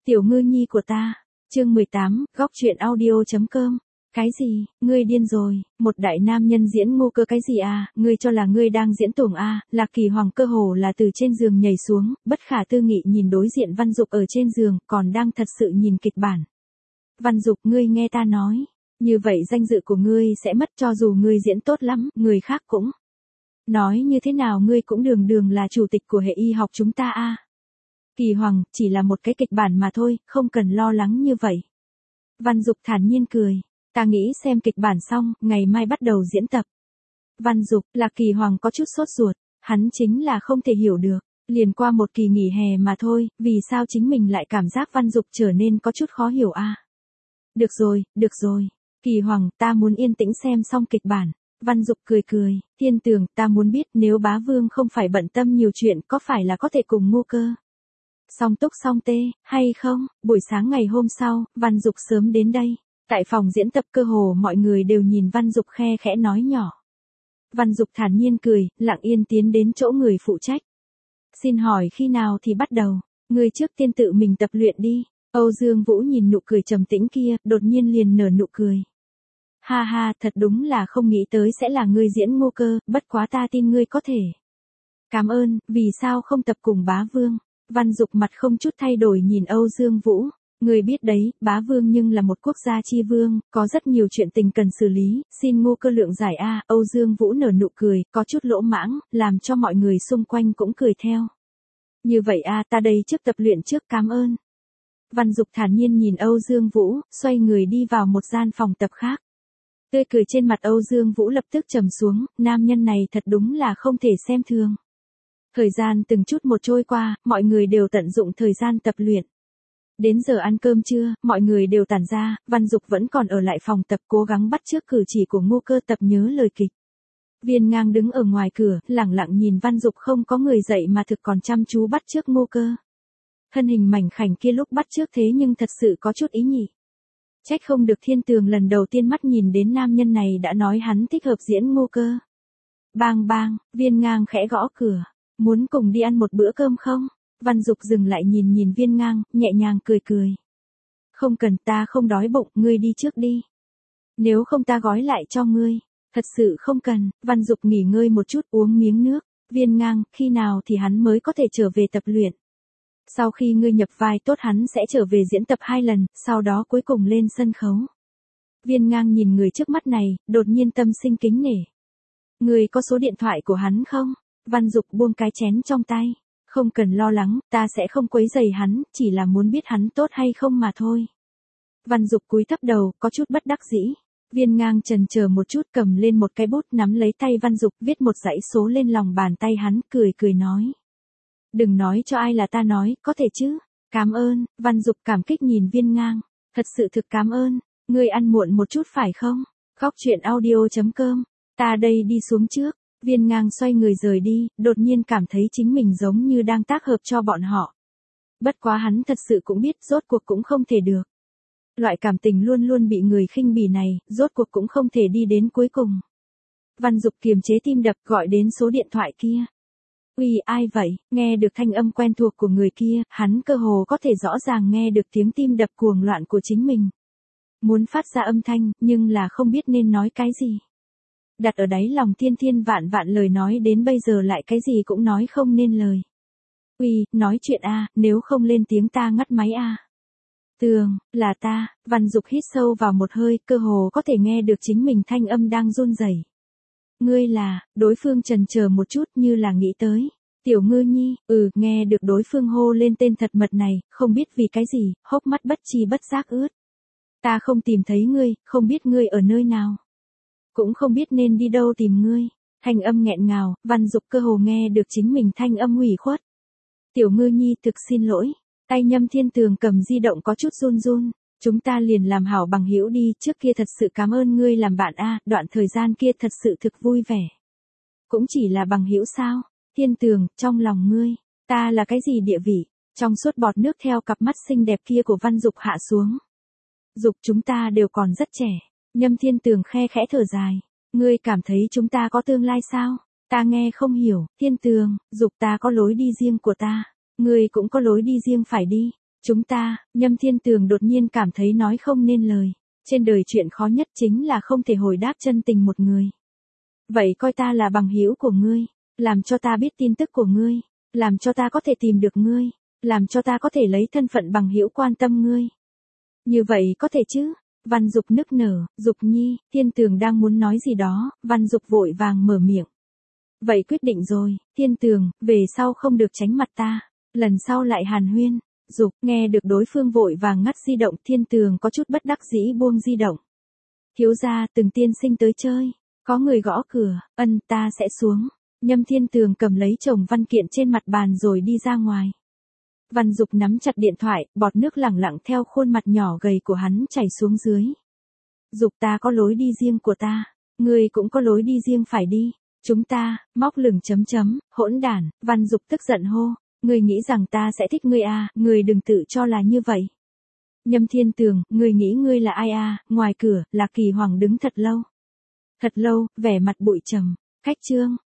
Tiểu ngư nhi của ta. Chương 18, góc truyện audio.com. Cái gì, ngươi điên rồi, một đại nam nhân diễn Ngô Cơ cái gì à, ngươi cho là ngươi đang diễn tuồng à, Lạc Kỳ Hoàng cơ hồ là từ trên giường nhảy xuống, bất khả tư nghị nhìn đối diện Văn Dục ở trên giường, còn đang thật sự nhìn kịch bản. Văn Dục, ngươi nghe ta nói, như vậy danh dự của ngươi sẽ mất, cho dù ngươi diễn tốt lắm, người khác cũng nói như thế nào ngươi cũng đường đường là chủ tịch của hệ y học chúng ta à. Kỳ Hoàng, chỉ là một cái kịch bản mà thôi, không cần lo lắng như vậy. Văn Dục thản nhiên cười. Ta nghĩ xem kịch bản xong, ngày mai bắt đầu diễn tập. Văn Dục, Lạc Kỳ Hoàng có chút sốt ruột, hắn chính là không thể hiểu được, liền qua một kỳ nghỉ hè mà thôi, vì sao chính mình lại cảm giác Văn Dục trở nên có chút khó hiểu à. Được rồi, Kỳ Hoàng, ta muốn yên tĩnh xem xong kịch bản. Văn Dục cười cười, Thiên Tường, ta muốn biết nếu bá vương không phải bận tâm nhiều chuyện có phải là có thể cùng Ngô Cơ song túc song tê, hay không? Buổi sáng ngày hôm sau, Văn Dục sớm đến đây. Tại phòng diễn tập cơ hồ mọi người đều nhìn Văn Dục khe khẽ nói nhỏ. Văn Dục thản nhiên cười, lặng yên tiến đến chỗ người phụ trách. Xin hỏi khi nào thì bắt đầu? Người trước tiên tự mình tập luyện đi. Âu Dương Vũ nhìn nụ cười trầm tĩnh kia, đột nhiên liền nở nụ cười. Ha ha, thật đúng là không nghĩ tới sẽ là ngươi diễn Ngô Cơ, bất quá ta tin ngươi có thể. Cảm ơn, vì sao không tập cùng bá vương? Văn Dục mặt không chút thay đổi nhìn Âu Dương Vũ. Người biết đấy, bá vương nhưng là một quốc gia chi vương, có rất nhiều chuyện tình cần xử lý, xin Ngô Cơ lượng giải a. Âu Dương Vũ nở nụ cười, có chút lỗ mãng, làm cho mọi người xung quanh cũng cười theo. Như vậy a, ta đây trước tập luyện trước, cảm ơn. Văn Dục thản nhiên nhìn Âu Dương Vũ, xoay người đi vào một gian phòng tập khác. Tươi cười trên mặt Âu Dương Vũ lập tức trầm xuống, nam nhân này thật đúng là không thể xem thường. Thời gian từng chút một trôi qua, mọi người đều tận dụng thời gian tập luyện. Đến giờ ăn cơm trưa, mọi người đều tản ra, Văn Dục vẫn còn ở lại phòng tập cố gắng bắt chước cử chỉ của Ngô Cơ tập nhớ lời kịch. Viên Ngang đứng ở ngoài cửa, lẳng lặng nhìn Văn Dục không có người dậy mà thực còn chăm chú bắt chước Ngô Cơ. Thân hình mảnh khảnh kia lúc bắt chước thế nhưng thật sự có chút ý nhị. Trách không được Thiên Tường lần đầu tiên mắt nhìn đến nam nhân này đã nói hắn thích hợp diễn Ngô Cơ. Bang bang, Viên Ngang khẽ gõ cửa. Muốn cùng đi ăn một bữa cơm không? Văn Dục dừng lại nhìn Viên Ngang, nhẹ nhàng cười cười. Không cần, ta không đói bụng, ngươi đi trước đi. Nếu không ta gói lại cho ngươi. Thật sự không cần. Văn Dục nghỉ ngơi một chút, uống miếng nước. Viên Ngang, khi nào thì hắn mới có thể trở về tập luyện? Sau khi ngươi nhập vai tốt hắn sẽ trở về diễn tập 2 lần, sau đó cuối cùng lên sân khấu. Viên Ngang nhìn người trước mắt này, đột nhiên tâm sinh kính nể. Ngươi có số điện thoại của hắn không? Văn Dục buông cái chén trong tay. Không cần lo lắng, ta sẽ không quấy rầy hắn, chỉ là muốn biết hắn tốt hay không mà thôi. Văn Dục cúi thấp đầu, có chút bất đắc dĩ. Viên Ngang chần chờ một chút cầm lên một cái bút nắm lấy tay Văn Dục viết một dãy số lên lòng bàn tay hắn, cười nói. Đừng nói cho ai là ta nói, có thể chứ? Cảm ơn, Văn Dục cảm kích nhìn Viên Ngang. Thật sự thực cảm ơn, ngươi ăn muộn một chút phải không? Góc truyện audio.com, ta đây đi xuống trước. Viên Ngang xoay người rời đi, đột nhiên cảm thấy chính mình giống như đang tác hợp cho bọn họ. Bất quá hắn thật sự cũng biết rốt cuộc cũng không thể được. Loại cảm tình luôn luôn bị người khinh bỉ này, rốt cuộc cũng không thể đi đến cuối cùng. Văn Dục kiềm chế tim đập gọi đến số điện thoại kia. Uy, ai vậy? Nghe được thanh âm quen thuộc của người kia, hắn cơ hồ có thể rõ ràng nghe được tiếng tim đập cuồng loạn của chính mình. Muốn phát ra âm thanh, nhưng là không biết nên nói cái gì. Đặt ở đáy lòng thiên vạn lời nói đến bây giờ lại cái gì cũng nói không nên lời. Uy, nói chuyện a, nếu không lên tiếng ta ngắt máy a. Tường, là ta. Văn Dục hít sâu vào một hơi, cơ hồ có thể nghe được chính mình thanh âm đang run rẩy. Ngươi là, đối phương chần chờ một chút như là nghĩ tới. Tiểu Ngư Nhi, nghe được đối phương hô lên tên thật mật này, không biết vì cái gì, hốc mắt bất chi bất giác ướt. Ta không tìm thấy ngươi, không biết ngươi ở nơi nào. Cũng không biết nên đi đâu tìm ngươi. Thanh âm nghẹn ngào, Văn Dục cơ hồ nghe được chính mình thanh âm ủy khuất. Tiểu Ngư Nhi thực xin lỗi. Tay Nhâm Thiên Tường cầm di động có chút run. Chúng ta liền làm hảo bằng hữu đi, trước kia thật sự cảm ơn ngươi làm bạn a, đoạn thời gian kia thật sự thực vui vẻ. Cũng chỉ là bằng hữu sao? Thiên Tường, trong lòng ngươi, ta là cái gì địa vị? Trong suốt bọt nước theo cặp mắt xinh đẹp kia của Văn Dục hạ xuống. Dục, chúng ta đều còn rất trẻ. Nhâm Thiên Tường khe khẽ thở dài. Ngươi cảm thấy chúng ta có tương lai sao? Ta nghe không hiểu. Thiên Tường, Dục, ta có lối đi riêng của ta. Ngươi cũng có lối đi riêng phải đi. Chúng ta, Nhâm Thiên Tường đột nhiên cảm thấy nói không nên lời. Trên đời chuyện khó nhất chính là không thể hồi đáp chân tình một người. Vậy coi ta là bằng hữu của ngươi, làm cho ta biết tin tức của ngươi, làm cho ta có thể tìm được ngươi, làm cho ta có thể lấy thân phận bằng hữu quan tâm ngươi. Như vậy có thể chứ? Văn Dục nức nở, Dục Nhi, Thiên Tường đang muốn nói gì đó, Văn Dục vội vàng mở miệng. Vậy quyết định rồi, Thiên Tường, về sau không được tránh mặt ta, lần sau lại hàn huyên. Dục, nghe được đối phương vội vàng ngắt di động, Thiên Tường có chút bất đắc dĩ buông di động. Thiếu gia, Từng tiên sinh tới chơi, có người gõ cửa, ta sẽ xuống. Nhâm Thiên Tường cầm lấy chồng văn kiện trên mặt bàn rồi đi ra ngoài. Văn Dục nắm chặt điện thoại, bọt nước lẳng lặng theo khuôn mặt nhỏ gầy của hắn chảy xuống dưới. Dục, ta có lối đi riêng của ta, ngươi cũng có lối đi riêng phải đi. Chúng ta, móc lửng hỗn đản, Văn Dục tức giận hô. Ngươi nghĩ rằng ta sẽ thích ngươi à, ngươi đừng tự cho là như vậy. Nhâm Thiên Tường, ngươi nghĩ ngươi là ai à, ngoài cửa, Lạc Kỳ Hoàng đứng thật lâu. Thật lâu, vẻ mặt bụi trầm, cách chương.